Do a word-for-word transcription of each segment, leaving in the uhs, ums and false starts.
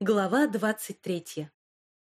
Глава двадцать третья.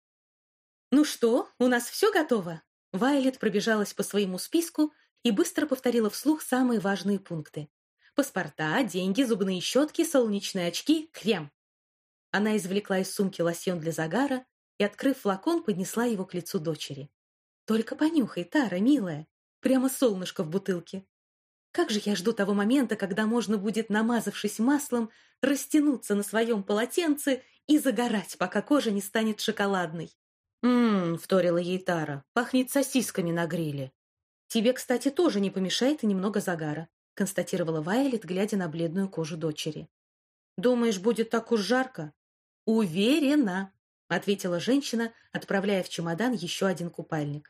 «Ну что, у нас все готово?» Вайолет пробежалась по своему списку и быстро повторила вслух самые важные пункты. Паспорта, деньги, зубные щетки, солнечные очки, крем. Она извлекла из сумки лосьон для загара и, открыв флакон, поднесла его к лицу дочери. «Только понюхай, Тара, милая, прямо солнышко в бутылке. Как же я жду того момента, когда можно будет, намазавшись маслом, растянуться на своем полотенце и загорать, пока кожа не станет шоколадной». «Ммм», — вторила ей Тара, — «пахнет сосисками на гриле». «Тебе, кстати, тоже не помешает и немного загара», — констатировала Вайолет, глядя на бледную кожу дочери. «Думаешь, будет так уж жарко?» «Уверена», — ответила женщина, отправляя в чемодан еще один купальник.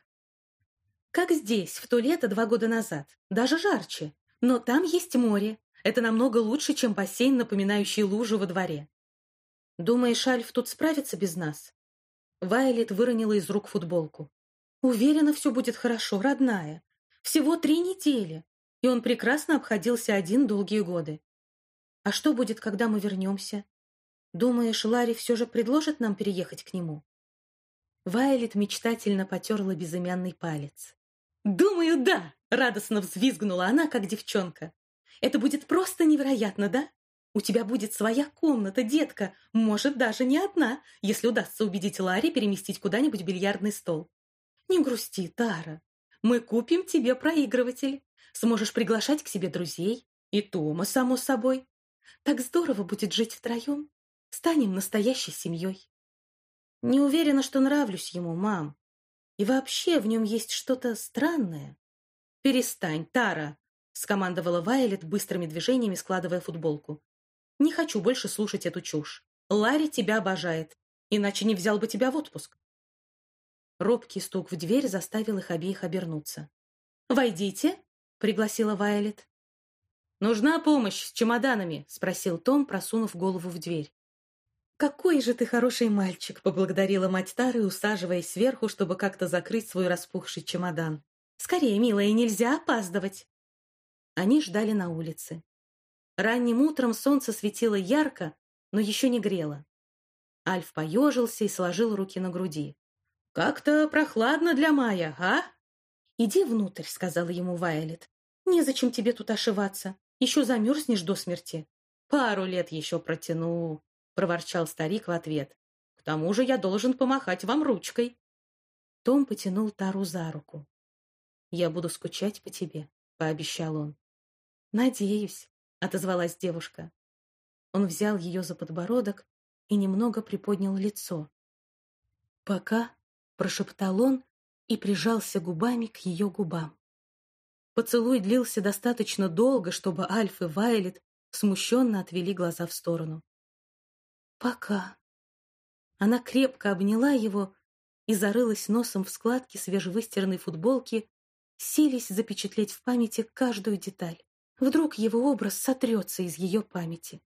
«Как здесь, в то лето два года назад, даже жарче. Но там есть море. Это намного лучше, чем бассейн, напоминающий лужу во дворе». «Думаешь, Альф тут справится без нас?» Вайолет выронила из рук футболку. «Уверена, все будет хорошо, родная. Всего три недели, и он прекрасно обходился один долгие годы. А что будет, когда мы вернемся? Думаешь, Ларри все же предложит нам переехать к нему?» Вайолет мечтательно потерла безымянный палец. «Думаю, да!» — радостно взвизгнула она, как девчонка. «Это будет просто невероятно, да? У тебя будет своя комната, детка, может, даже не одна, если удастся убедить Ларри переместить куда-нибудь бильярдный стол. Не грусти, Тара. Мы купим тебе проигрыватель. Сможешь приглашать к себе друзей. И Тома, само собой. Так здорово будет жить втроем. Станем настоящей семьей». «Не уверена, что нравлюсь ему, мам. И вообще в нем есть что-то странное». «Перестань, Тара», — скомандовала Вайолет быстрыми движениями, складывая футболку. «Не хочу больше слушать эту чушь. Ларри тебя обожает, иначе не взял бы тебя в отпуск». Робкий стук в дверь заставил их обеих обернуться. «Войдите», — пригласила Вайолет. «Нужна помощь с чемоданами?» — спросил Том, просунув голову в дверь. «Какой же ты хороший мальчик!» — поблагодарила мать Тары, усаживаясь сверху, чтобы как-то закрыть свой распухший чемодан. «Скорее, милая, нельзя опаздывать!» Они ждали на улице. Ранним утром солнце светило ярко, но еще не грело. Альф поежился и сложил руки на груди. «Как-то прохладно для мая, а?» «Иди внутрь», — сказала ему Вайолет. «Незачем тебе тут ошиваться. Еще замерзнешь до смерти». «Пару лет еще протяну», — проворчал старик в ответ. «К тому же я должен помахать вам ручкой». Том потянул Тару за руку. «Я буду скучать по тебе», — пообещал он. «Надеюсь», — отозвалась девушка. Он взял ее за подбородок и немного приподнял лицо. «Пока», — прошептал он и прижался губами к ее губам. Поцелуй длился достаточно долго, чтобы Альф и Вайолет смущенно отвели глаза в сторону. «Пока». Она крепко обняла его и зарылась носом в складки свежевыстиранной футболки, силясь запечатлеть в памяти каждую деталь. Вдруг его образ сотрется из ее памяти.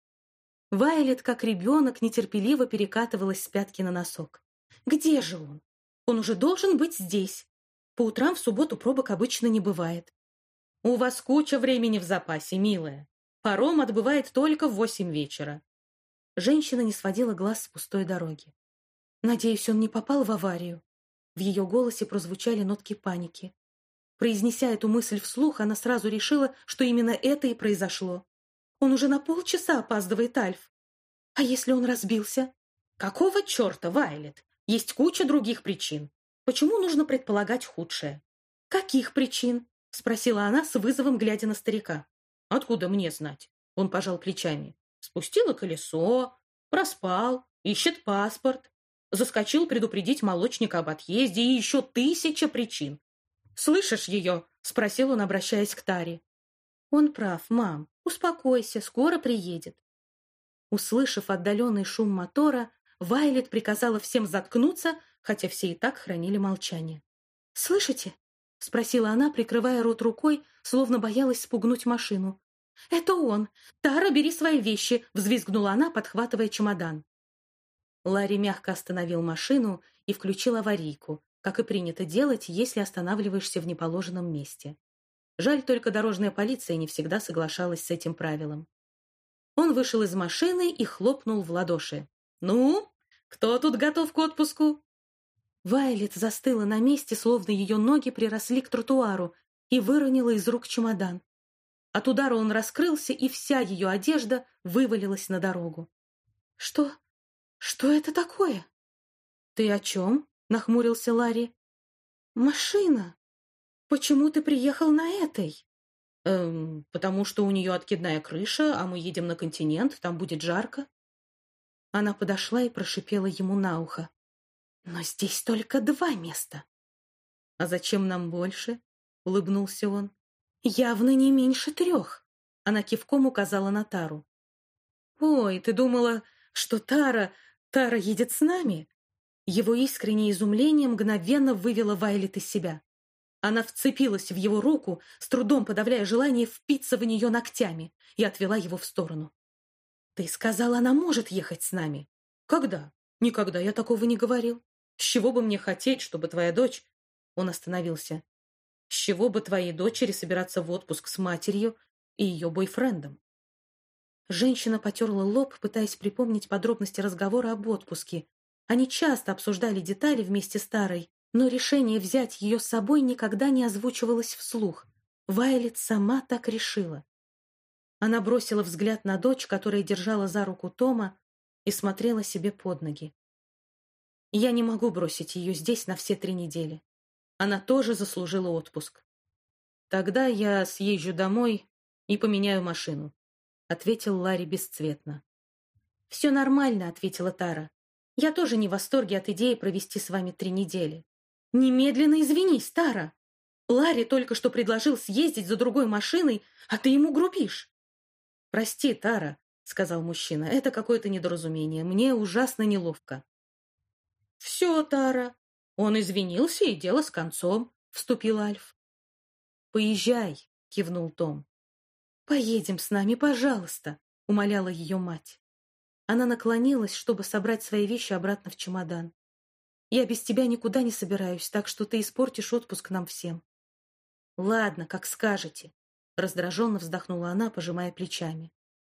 Вайолет, как ребенок, нетерпеливо перекатывалась с пятки на носок. «Где же он? Он уже должен быть здесь. По утрам в субботу пробок обычно не бывает». «У вас куча времени в запасе, милая. Паром отбывает только в восемь вечера». Женщина не сводила глаз с пустой дороги. «Надеюсь, он не попал в аварию?» В ее голосе прозвучали нотки паники. Произнеся эту мысль вслух, она сразу решила, что именно это и произошло. «Он уже на полчаса опаздывает, Альф. А если он разбился?» «Какого черта, Вайолет? Есть куча других причин. Почему нужно предполагать худшее?» «Каких причин?» — спросила она с вызовом, глядя на старика. «Откуда мне знать?» — он пожал плечами. «Спустило колесо, проспал, ищет паспорт, заскочил предупредить молочника об отъезде и еще тысяча причин. «Слышишь ее?» — спросил он, обращаясь к Таре. «Он прав, мам. Успокойся, скоро приедет». Услышав отдаленный шум мотора, Вайолет приказала всем заткнуться, хотя все и так хранили молчание. «Слышите?» — спросила она, прикрывая рот рукой, словно боялась спугнуть машину. «Это он! Тара, бери свои вещи!» — взвизгнула она, подхватывая чемодан. Ларри мягко остановил машину и включил аварийку, как и принято делать, если останавливаешься в неположенном месте. Жаль, только дорожная полиция не всегда соглашалась с этим правилом. Он вышел из машины и хлопнул в ладоши. «Ну, кто тут готов к отпуску?» Вайлет застыла на месте, словно ее ноги приросли к тротуару, и выронила из рук чемодан. От удара он раскрылся, и вся ее одежда вывалилась на дорогу. «Что? Что это такое?» «Ты о чем?» — нахмурился Ларри. «Машина. Почему ты приехал на этой?» «Эм, потому что у нее откидная крыша, а мы едем на континент, там будет жарко». Она подошла и прошипела ему на ухо. «Но здесь только два места». «А зачем нам больше?» — улыбнулся он. «Явно не меньше трех», — она кивком указала на Тару. «Ой, ты думала, что Тара... Тара едет с нами?» Его искреннее изумление мгновенно вывело Вайлет из себя. Она вцепилась в его руку, с трудом подавляя желание впиться в нее ногтями, и отвела его в сторону. «Ты сказала, она может ехать с нами». «Когда? Никогда я такого не говорил. С чего бы мне хотеть, чтобы твоя дочь...» Он остановился. «С чего бы твоей дочери собираться в отпуск с матерью и ее бойфрендом?» Женщина потерла лоб, пытаясь припомнить подробности разговора об отпуске. Они часто обсуждали детали вместе с Тарой, но решение взять ее с собой никогда не озвучивалось вслух. Вайлет сама так решила. Она бросила взгляд на дочь, которая держала за руку Тома, и смотрела себе под ноги. «Я не могу бросить ее здесь на все три недели. Она тоже заслужила отпуск. Тогда я съезжу домой и поменяю машину», — ответил Ларри бесцветно. «Все нормально», — ответила Тара. «Я тоже не в восторге от идеи провести с вами три недели». «Немедленно извинись, Тара! Ларри только что предложил съездить за другой машиной, а ты ему грубишь». «Прости, Тара», — сказал мужчина, — «это какое-то недоразумение. Мне ужасно неловко». «Все, Тара. Он извинился, и дело с концом», — вступил Альф. «Поезжай», — кивнул Том. «Поедем с нами, пожалуйста», — умоляла ее мать. Она наклонилась, чтобы собрать свои вещи обратно в чемодан. «Я без тебя никуда не собираюсь, так что ты испортишь отпуск нам всем». «Ладно, как скажете», — раздраженно вздохнула она, пожимая плечами.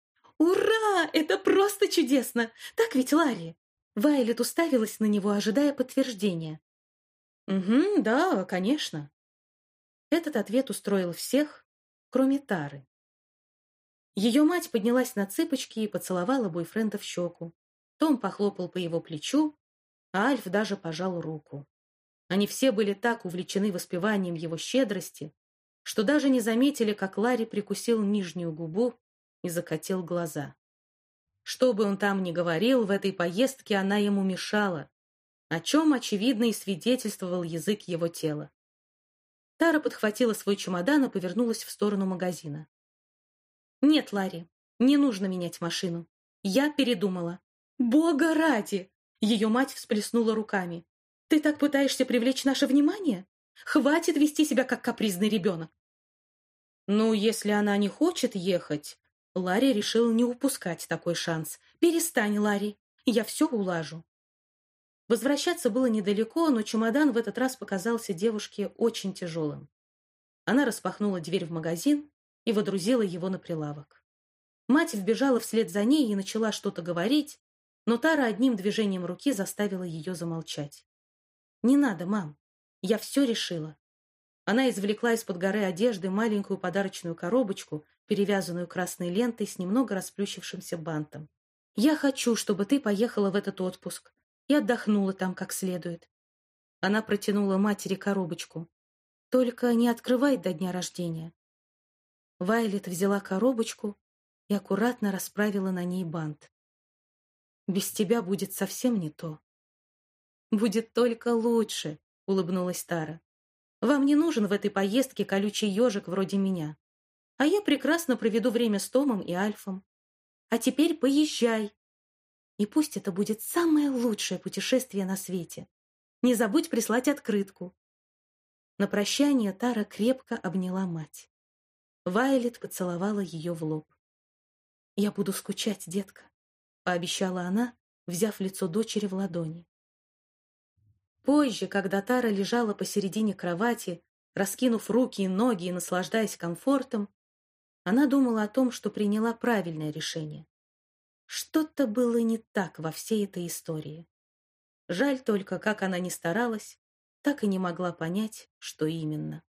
«Ура! Это просто чудесно! Так ведь, Ларри?» Вайлет уставилась на него, ожидая подтверждения. «Угу, да, конечно». Этот ответ устроил всех, кроме Тары. Ее мать поднялась на цыпочки и поцеловала бойфренда в щеку. Том похлопал по его плечу, а Альф даже пожал руку. Они все были так увлечены воспеванием его щедрости, что даже не заметили, как Ларри прикусил нижнюю губу и закатил глаза. Что бы он там ни говорил, в этой поездке она ему мешала, о чем, очевидно, и свидетельствовал язык его тела. Тара подхватила свой чемодан и повернулась в сторону магазина. «Нет, Ларри, не нужно менять машину. Я передумала». «Бога ради!» Ее мать всплеснула руками. «Ты так пытаешься привлечь наше внимание? Хватит вести себя, как капризный ребенок». «Ну, если она не хочет ехать...» Ларри решил не упускать такой шанс. «Перестань, Ларри, я все улажу». Возвращаться было недалеко, но чемодан в этот раз показался девушке очень тяжелым. Она распахнула дверь в магазин и водрузила его на прилавок. Мать вбежала вслед за ней и начала что-то говорить, но Тара одним движением руки заставила ее замолчать. «Не надо, мам, я все решила». Она извлекла из-под горы одежды маленькую подарочную коробочку, перевязанную красной лентой с немного расплющившимся бантом. «Я хочу, чтобы ты поехала в этот отпуск и отдохнула там как следует». Она протянула матери коробочку. «Только не открывай до дня рождения». Вайлет взяла коробочку и аккуратно расправила на ней бант. «Без тебя будет совсем не то». «Будет только лучше», — улыбнулась Тара. «Вам не нужен в этой поездке колючий ежик вроде меня. А я прекрасно проведу время с Томом и Альфом. А теперь поезжай. И пусть это будет самое лучшее путешествие на свете. Не забудь прислать открытку». На прощание Тара крепко обняла мать. Вайлет поцеловала ее в лоб. «Я буду скучать, детка», — пообещала она, взяв лицо дочери в ладони. Позже, когда Тара лежала посередине кровати, раскинув руки и ноги и наслаждаясь комфортом, она думала о том, что приняла правильное решение, Что-то было не так во всей этой истории. Жаль только, как она ни старалась, так и не могла понять, что именно.